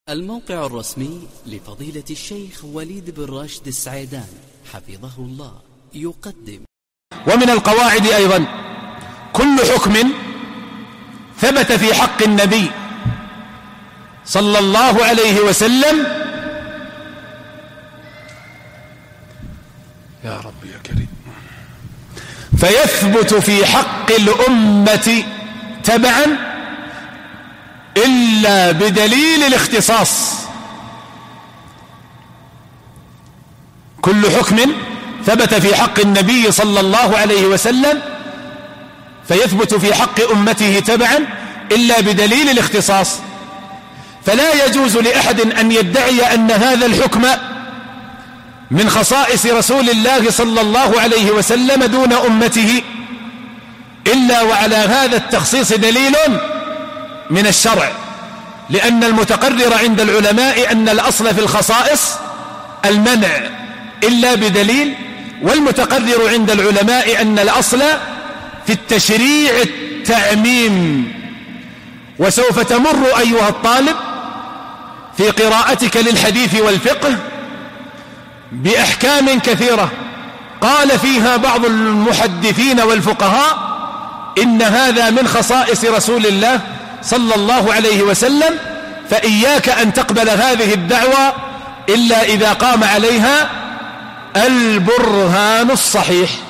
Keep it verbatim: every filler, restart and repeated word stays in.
الموقع الرسمي لفضيلة الشيخ وليد بن راشد السعيدان حفظه الله يقدم. ومن القواعد أيضا كل حكم ثبت في حق النبي صلى الله عليه وسلم يا رب يا كريم فيثبت في حق الأمة تبعا إلا بدليل الاختصاص. كل حكم ثبت في حق النبي صلى الله عليه وسلم فيثبت في حق أمته تبعا إلا بدليل الاختصاص، فلا يجوز لأحد أن يدعي أن هذا الحكم من خصائص رسول الله صلى الله عليه وسلم دون أمته إلا وعلى هذا التخصيص دليل من الشرع، لأن المتقرر عند العلماء أن الأصل في الخصائص المنع إلا بدليل، والمتقرر عند العلماء أن الأصل في التشريع التعميم. وسوف تمر أيها الطالب في قراءتك للحديث والفقه بأحكام كثيرة قال فيها بعض المحدثين والفقهاء إن هذا من خصائص رسول الله صلى الله عليه وسلم، فإياك أن تقبل هذه الدعوة إلا إذا قام عليها البرهان الصحيح.